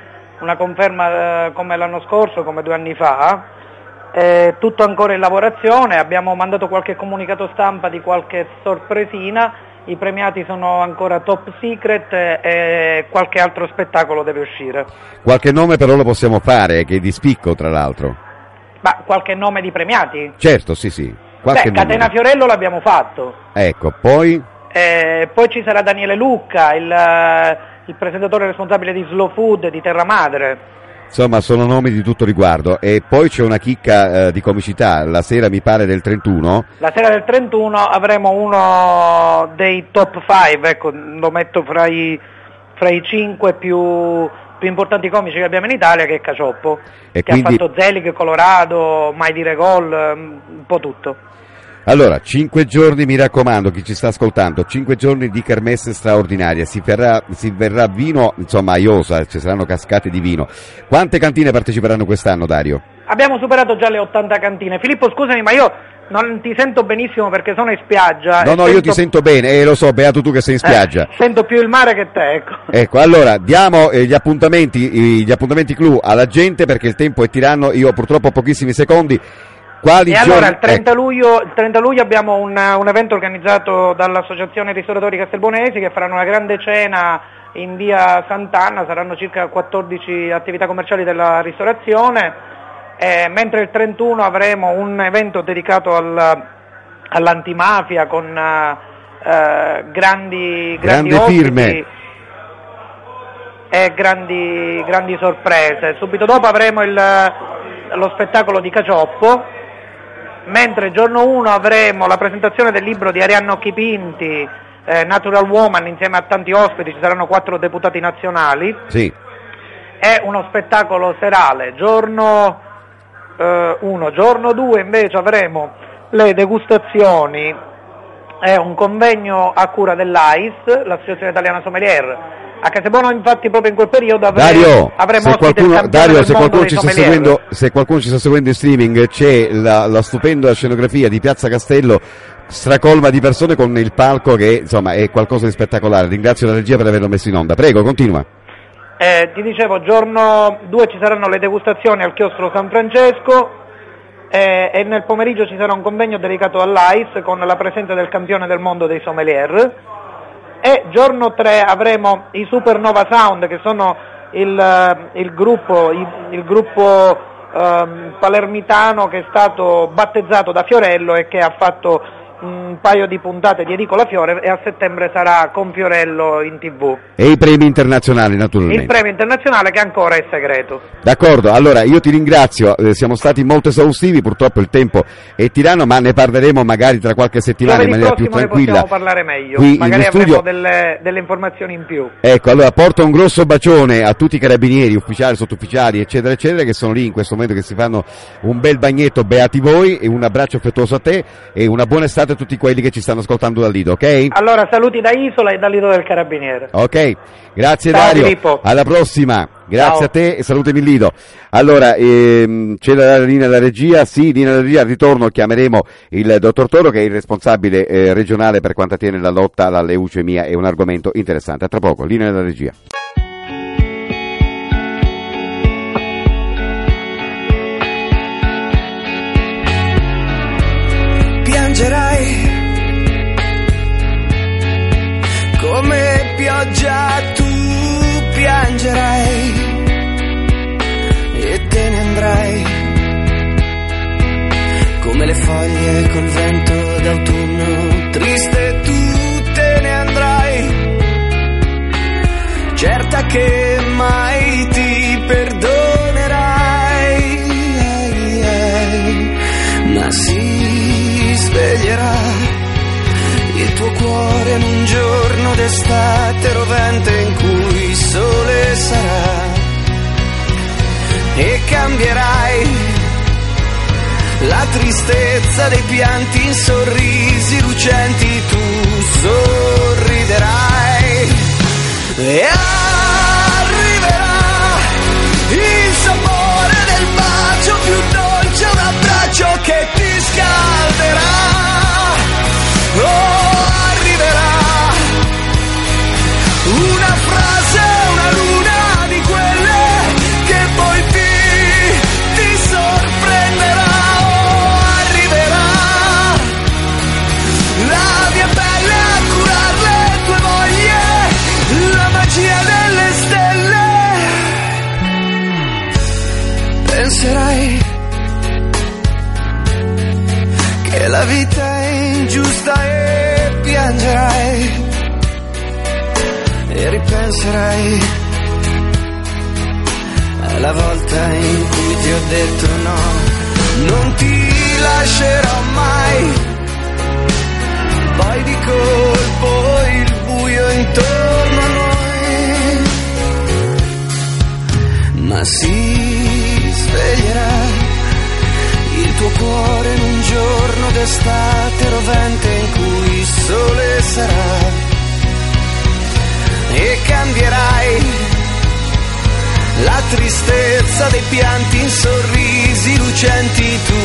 come l'anno scorso, come 2 anni fa, tutto ancora in lavorazione, abbiamo mandato qualche comunicato stampa di qualche sorpresina, i premiati sono ancora top secret e qualche altro spettacolo deve uscire. Qualche nome però lo possiamo fare, che è di spicco tra l'altro. Ma qualche nome di premiati? Certo, sì. Catena Fiorello l'abbiamo fatto. Ecco, poi ci sarà Daniele Lucca, il presentatore responsabile di Slow Food di Terra Madre. Insomma, sono nomi di tutto riguardo. E poi c'è una chicca di comicità, la sera mi pare del 31. La sera del 31 avremo uno dei top 5, ecco, lo metto fra i 5 più importanti comici che abbiamo in Italia, che è Cacioppo, che quindi ha fatto Zelig, Colorado, Mai dire gol, un po' tutto. Allora, 5 giorni, mi raccomando, chi ci sta ascoltando, 5 giorni di kermesse straordinaria, si verrà vino, insomma, a iosa, ci saranno cascate di vino. Quante cantine parteciperanno quest'anno, Dario? Abbiamo superato già le 80 cantine. Filippo, scusami, ma io non ti sento benissimo perché sono in spiaggia. No, io ti sento bene, lo so, beato tu che sei in spiaggia. Sento più il mare che te, ecco. Ecco, allora, diamo gli appuntamenti clou alla gente, perché il tempo è tiranno, io purtroppo ho pochissimi secondi. Allora il 30 luglio abbiamo un evento organizzato dall'Associazione Ristoratori Castelbuonesi, che faranno una grande cena in via Sant'Anna, saranno circa 14 attività commerciali della ristorazione, mentre il 31 avremo un evento dedicato all'antimafia con grandi firme e grandi sorprese. Subito dopo avremo lo spettacolo di Cacioppo, mentre giorno 1 avremo la presentazione del libro di Arianna Occhipinti, Natural Woman, insieme a tanti ospiti, ci saranno 4 deputati nazionali. Sì. È uno spettacolo serale. Giorno 1, giorno 2 invece avremo le degustazioni, è un convegno a cura dell'AIS, l'Associazione Italiana Sommelier. A Castelbuono infatti proprio in quel periodo avremo ospite il campione del mondo dei sommelier. Se qualcuno ci sta seguendo in streaming, c'è la stupenda scenografia di Piazza Castello, stracolma di persone, con il palco che insomma è qualcosa di spettacolare. Ringrazio la regia per averlo messo in onda. Prego, continua. Ti dicevo, giorno 2 ci saranno le degustazioni al chiostro San Francesco e nel pomeriggio ci sarà un convegno dedicato all'AIS con la presenza del campione del mondo dei sommelier. E giorno 3 avremo i Supernova Sound, che sono il gruppo palermitano che è stato battezzato da Fiorello e che ha fatto un paio di puntate di Edicola Fiore, e a settembre sarà con Fiorello in TV. E i premi internazionali, naturalmente. Il premio internazionale che ancora è segreto. D'accordo, allora io ti ringrazio, siamo stati molto esaustivi, purtroppo il tempo è tiranno, ma ne parleremo magari tra qualche settimana in maniera più tranquilla. Ne possiamo parlare meglio, qui magari avremo delle informazioni in più. Ecco, allora porto un grosso bacione a tutti i carabinieri, ufficiali, sottufficiali, eccetera, eccetera, che sono lì in questo momento, che si fanno un bel bagnetto, beati voi, e un abbraccio affettuoso a te, e una buona estate a tutti quelli che ci stanno ascoltando dal Lido, ok? Allora, saluti da Isola e dal Lido del Carabiniere. Ok, grazie. Ciao, Dario, Filippo. Alla prossima, grazie. Ciao. A te e salutami il Lido. Allora, c'è la linea della regia, sì, linea della regia, al ritorno chiameremo il dottor Toro, che è il responsabile regionale per quanto attiene la lotta alla leucemia, è un argomento interessante. A tra poco, linea della regia. Piangerai come pioggia, tu piangerai e te ne andrai poi col vento d'autunno triste tu te ne andrai, certa che mai ti perdonerai, ma si sveglierà il tuo cuore in un giorno d'estate rovente in cui il sole sarà, e cambierai la tristezza dei pianti in sorrisi lucenti, tu sorriderai e arriverà il sapore del bacio più dolce, un abbraccio che ti scalderà. Oh, arriverà una frase, una luna di quelle che poi ti sorprenderà. Oh, arriverà la mia pelle a curar le tue voglie, la magia delle stelle. Penserai che la vita è ingiusta e piangerai, e ripenserai alla volta in cui ti ho detto no, non ti lascerò mai, poi di colpo il buio intorno a noi, ma si sveglierà il tuo cuore in un giorno d'estate rovente in cui il sole sarà, e cambierai la tristezza dei pianti in sorrisi lucenti, tu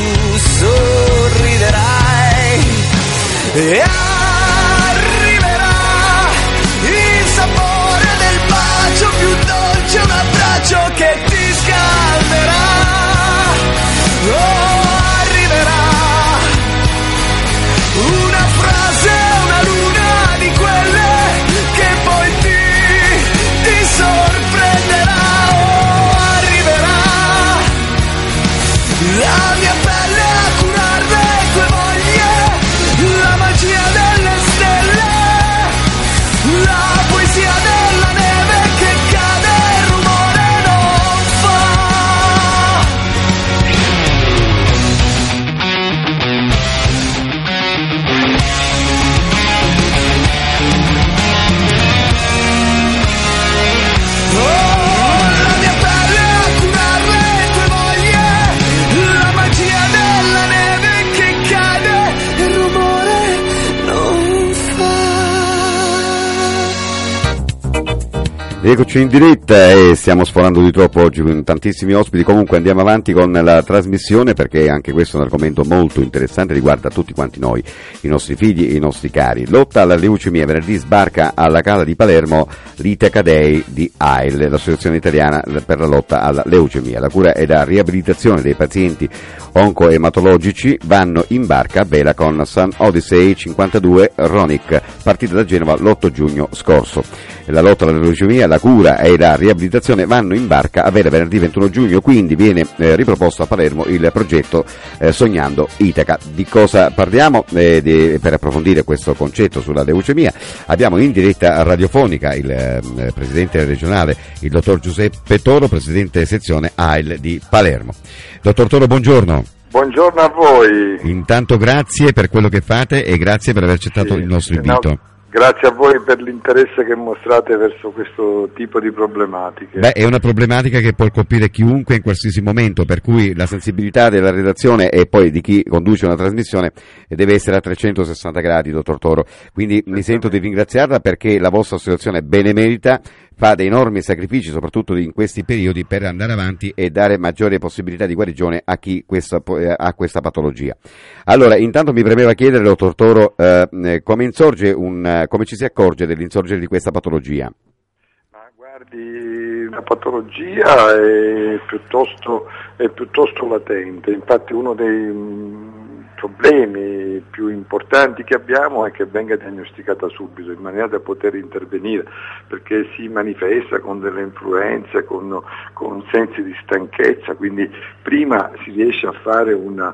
sorriderai e arriverà il sapore del bacio più dolce, un abbraccio che ti scalderà. Oh, arriverà una frase, una luna di quelle che poi ti sorprenderà. Oh, arriverà la mia pelle a curar le tue voglie, la magia delle stelle, la poesia della neve che cade e rumore non fa. Eccoci in diretta e stiamo sforando di troppo oggi con tantissimi ospiti. Comunque andiamo avanti con la trasmissione, perché anche questo è un argomento molto interessante, riguarda tutti quanti noi, i nostri figli e i nostri cari. Lotta alla leucemia. Venerdì sbarca alla Cala di Palermo l'Iteca Day di AIL, l'Associazione Italiana per la lotta alla leucemia. La cura e la riabilitazione dei pazienti oncoematologici vanno in barca a vela con Sun Odyssey 52 Ronic, partita da Genova l'8 giugno scorso. La lotta alla leucemia, la cura e la riabilitazione vanno in barca a vela venerdì 21 giugno, quindi viene riproposto a Palermo il progetto Sognando Itaca. Di cosa parliamo? Per approfondire questo concetto sulla leucemia abbiamo in diretta radiofonica il presidente regionale, il dottor Giuseppe Toro, presidente sezione AIL di Palermo. Dottor Toro, buongiorno. Buongiorno a voi. Intanto grazie per quello che fate e grazie per aver accettato il nostro invito. No, grazie a voi per l'interesse che mostrate verso questo tipo di problematiche. Beh, è una problematica che può colpire chiunque in qualsiasi momento, per cui la sensibilità della redazione e poi di chi conduce una trasmissione deve essere a 360 gradi, dottor Toro. Quindi mi sento di ringraziarla, perché la vostra associazione benemerita fa dei enormi sacrifici, soprattutto in questi periodi, per andare avanti e dare maggiori possibilità di guarigione a chi ha questa patologia. Allora, intanto mi premeva chiedere, dottor Toro, come ci si accorge dell'insorgere di questa patologia? Ma guardi, la patologia è piuttosto latente, infatti uno dei problemi più importanti che abbiamo è che venga diagnosticata subito, in maniera da poter intervenire, perché si manifesta con delle influenze, con sensi di stanchezza, quindi prima si riesce a fare una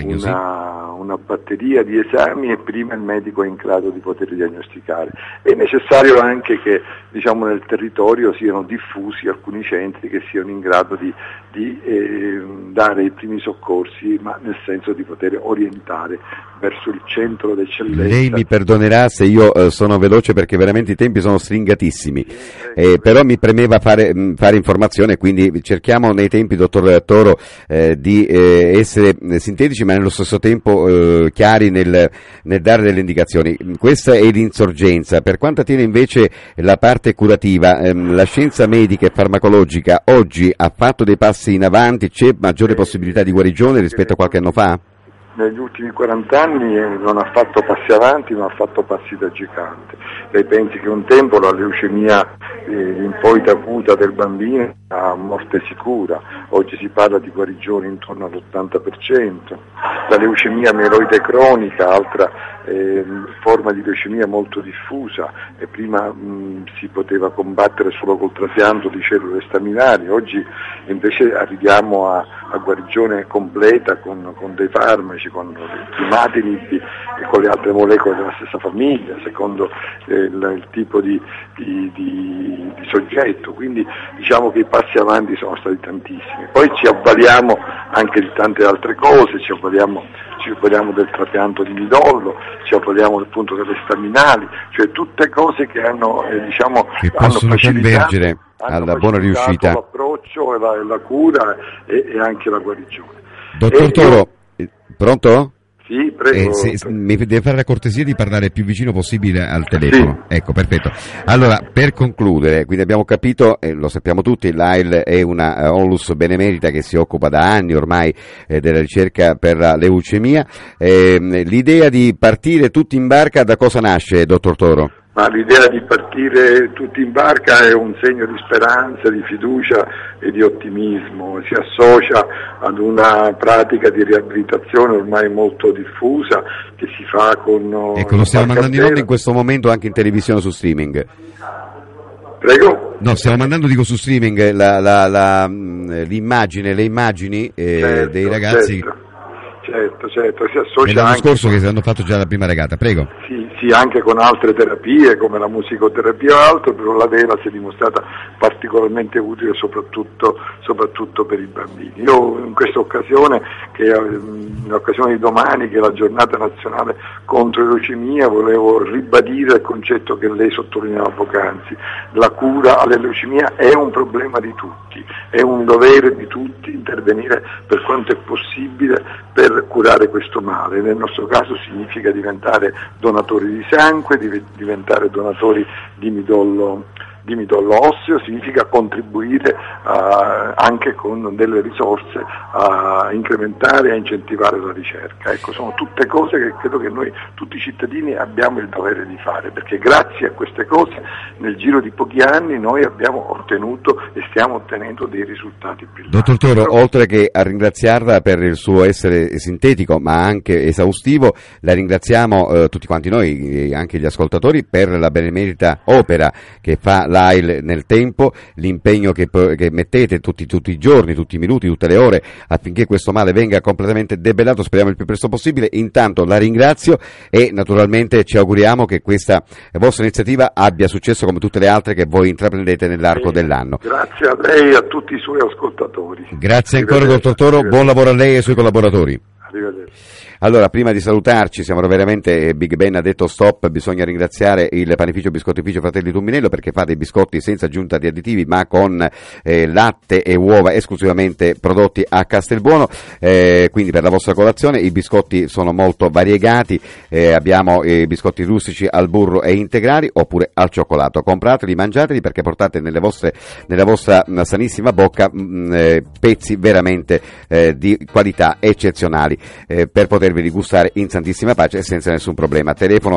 batteria di esami e prima il medico è in grado di poter diagnosticare. È necessario anche che, diciamo, nel territorio siano diffusi alcuni centri che siano in grado di dare i primi soccorsi, ma nel senso di poter orientare verso il centro d'eccellenza. Lei mi perdonerà se io sono veloce, perché veramente i tempi sono stringatissimi, però mi premeva fare informazione, quindi cerchiamo nei tempi, dottor Toro, di essere sintetici ma nello stesso tempo chiari nel dare delle indicazioni. Questa è l'insorgenza. Per quanto attiene invece la parte curativa, la scienza medica e farmacologica oggi ha fatto dei passi in avanti? C'è maggiore possibilità di guarigione rispetto a qualche anno fa? Negli ultimi 40 anni non ha fatto passi avanti, ma ha fatto passi da gigante. Lei pensi che un tempo la leucemia linfoide acuta del bambino a morte sicura, oggi si parla di guarigione intorno all'80%, la leucemia mieloide cronica, altra forma di leucemia molto diffusa, e prima si poteva combattere solo col trapianto di cellule staminali, oggi invece arriviamo a guarigione completa con dei farmaci, con i imatinib e con le altre molecole della stessa famiglia, secondo il tipo di soggetto, quindi diciamo che i passi avanti sono stati tantissimi. Poi ci avvaliamo anche di tante altre cose, ci avvaliamo del trapianto di midollo, ci avvaliamo appunto delle staminali, cioè tutte cose che hanno che possono convergere alla buona riuscita, l'approccio e la cura e anche la guarigione. Dottor Toro, pronto? Sì, prego. Mi deve fare la cortesia di parlare più vicino possibile al telefono. Sì. Ecco, perfetto. Allora, per concludere, quindi abbiamo capito, lo sappiamo tutti, l'AIL è una onlus benemerita che si occupa da anni ormai della ricerca per la leucemia. L'idea di partire tutti in barca da cosa nasce, dottor Toro? Ma l'idea di partire tutti in barca è un segno di speranza, di fiducia e di ottimismo, si associa ad una pratica di riabilitazione ormai molto diffusa che si fa con... Ecco, lo stiamo mandando in onda in questo momento anche in televisione su streaming. Prego? No, stiamo mandando, dico, su streaming l'immagine, le immagini dei ragazzi... Certo, si associa l'anno anche... scorso che hanno fatto già la prima regata, prego. Sì, anche con altre terapie come la musicoterapia o altro, però la vela si è dimostrata particolarmente utile soprattutto per i bambini. Io in questa occasione, che in occasione di domani, che è la giornata nazionale contro la leucemia, volevo ribadire il concetto che lei sottolineava poc'anzi: la cura alla leucemia è un problema di tutti, è un dovere di tutti intervenire per quanto è possibile per curare questo male. Nel nostro caso significa diventare donatori di sangue, diventare donatori di midollo osseo, significa contribuire anche con delle risorse a incrementare e a incentivare la ricerca. Ecco, sono tutte cose che credo che noi tutti i cittadini abbiamo il dovere di fare, perché grazie a queste cose nel giro di pochi anni noi abbiamo ottenuto e stiamo ottenendo dei risultati brillanti. Dottor Toro, oltre che a ringraziarla per il suo essere sintetico ma anche esaustivo, la ringraziamo tutti quanti noi, anche gli ascoltatori, per la benemerita opera che fa l'AIL nel tempo, l'impegno che mettete tutti i giorni, tutti i minuti, tutte le ore, affinché questo male venga completamente debellato, speriamo il più presto possibile. Intanto la ringrazio e naturalmente ci auguriamo che questa vostra iniziativa abbia successo come tutte le altre che voi intraprendete nell'arco dell'anno. Grazie a lei e a tutti i suoi ascoltatori. Grazie ancora, dottor Toro, buon lavoro a lei e ai suoi collaboratori. Arrivederci. Allora, prima di salutarci, siamo veramente, Big Ben ha detto stop, bisogna ringraziare il panificio Biscottificio Fratelli Tumminello, perché fa dei biscotti senza aggiunta di additivi ma con latte e uova esclusivamente prodotti a Castelbuono, quindi per la vostra colazione i biscotti sono molto variegati, abbiamo i biscotti rustici al burro e integrali oppure al cioccolato. Comprateli, mangiateli, perché portate nella vostra sanissima bocca pezzi veramente di qualità eccezionali, per potervi poterveli gustare in santissima pace e senza nessun problema. Telefono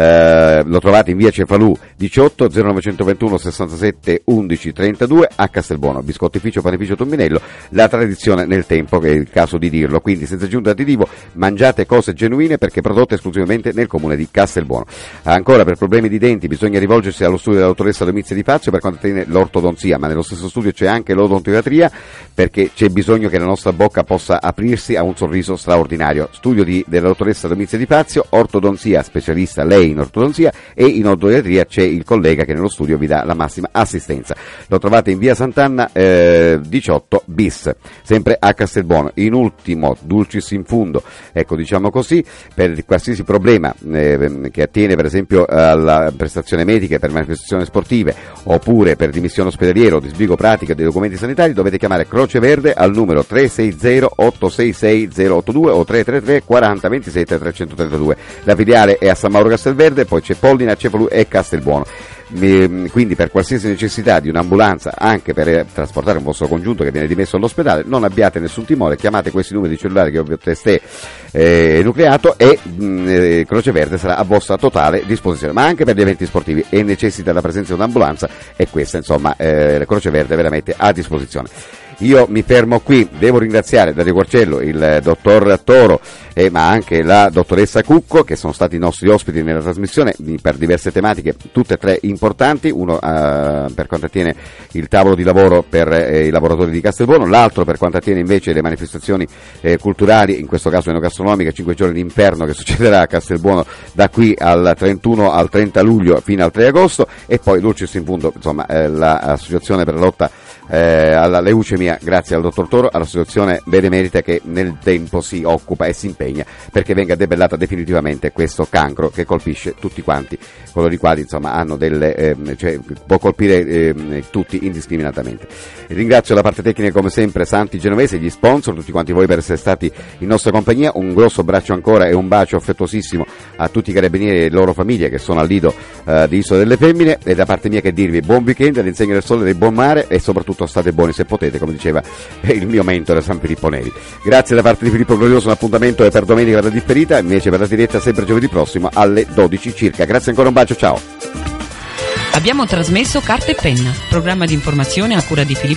lo trovate in via Cefalù 18 0921 67 11 32 a Castelbuono. Biscottificio Panificio Tombinello, la tradizione nel tempo, che è il caso di dirlo, quindi senza aggiunta additivo, mangiate cose genuine perché prodotte esclusivamente nel comune di Castelbuono. Ancora, per problemi di denti bisogna rivolgersi allo studio della dottoressa Domizia Di Fazio per quanto attiene l'ortodonzia, ma nello stesso studio c'è anche l'odontoiatria, perché c'è bisogno che la nostra bocca possa aprirsi a un sorriso straordinario. Studio della dottoressa Domizia Di Fazio, ortodonzia, specialista lei in ortodonzia, e in odontoiatria c'è il collega che nello studio vi dà la massima assistenza. Lo trovate in via Sant'Anna 18 bis, sempre a Castelbuono. In ultimo, dulcis in fundo, ecco, diciamo così, per qualsiasi problema che attiene per esempio alla prestazione mediche, per manifestazioni sportive, oppure per dimissione ospedaliera o disbrigo pratica dei documenti sanitari, dovete chiamare Croce Verde al numero 360 866 082 o 333 40 27 332. La filiale è a San Mauro Castelverde, poi c'è Pollina, Cefalù e Castelbuono. Quindi per qualsiasi necessità di un'ambulanza, anche per trasportare un vostro congiunto che viene dimesso all'ospedale, non abbiate nessun timore, chiamate questi numeri di cellulare che vi ho testé enucleato e Croce Verde sarà a vostra totale disposizione, ma anche per gli eventi sportivi e necessita la presenza di un'ambulanza, e questa insomma Croce Verde ve la mette a disposizione. Io mi fermo qui, devo ringraziare Dario Guarcello, il dottor Toro ma anche la dottoressa Cucco, che sono stati i nostri ospiti nella trasmissione per diverse tematiche, tutte e tre importanti, uno per quanto attiene il tavolo di lavoro per i lavoratori di Castelbuono, l'altro per quanto attiene invece le manifestazioni culturali, in questo caso enogastronomiche, 5 giorni d'inferno che succederà a Castelbuono da qui al 31 al 30 luglio fino al 3 agosto, e poi Dulcis in Fundo, insomma l'associazione per la lotta alla leucemia, grazie al dottor Toro, all'associazione Benemerita che nel tempo si occupa e si impegna perché venga debellata definitivamente questo cancro che colpisce tutti quanti, coloro i quali insomma hanno cioè può colpire tutti indiscriminatamente. Ringrazio la parte tecnica come sempre, Santi Genovese, gli sponsor, tutti quanti voi per essere stati in nostra compagnia. Un grosso abbraccio ancora e un bacio affettuosissimo a tutti i carabinieri e le loro famiglie che sono al lido di Isola delle Femmine, e da parte mia che dirvi buon weekend all'insegna del sole e del buon mare, e soprattutto state buoni se potete, come diceva il mio mentore San Filippo Neri. Grazie da parte di Filippo Glorioso, un appuntamento è per domenica per la differita, invece per la diretta sempre giovedì prossimo alle 12 circa. Grazie ancora, un bacio, ciao. Abbiamo trasmesso Carta e Penna, programma di informazione a cura di Filippo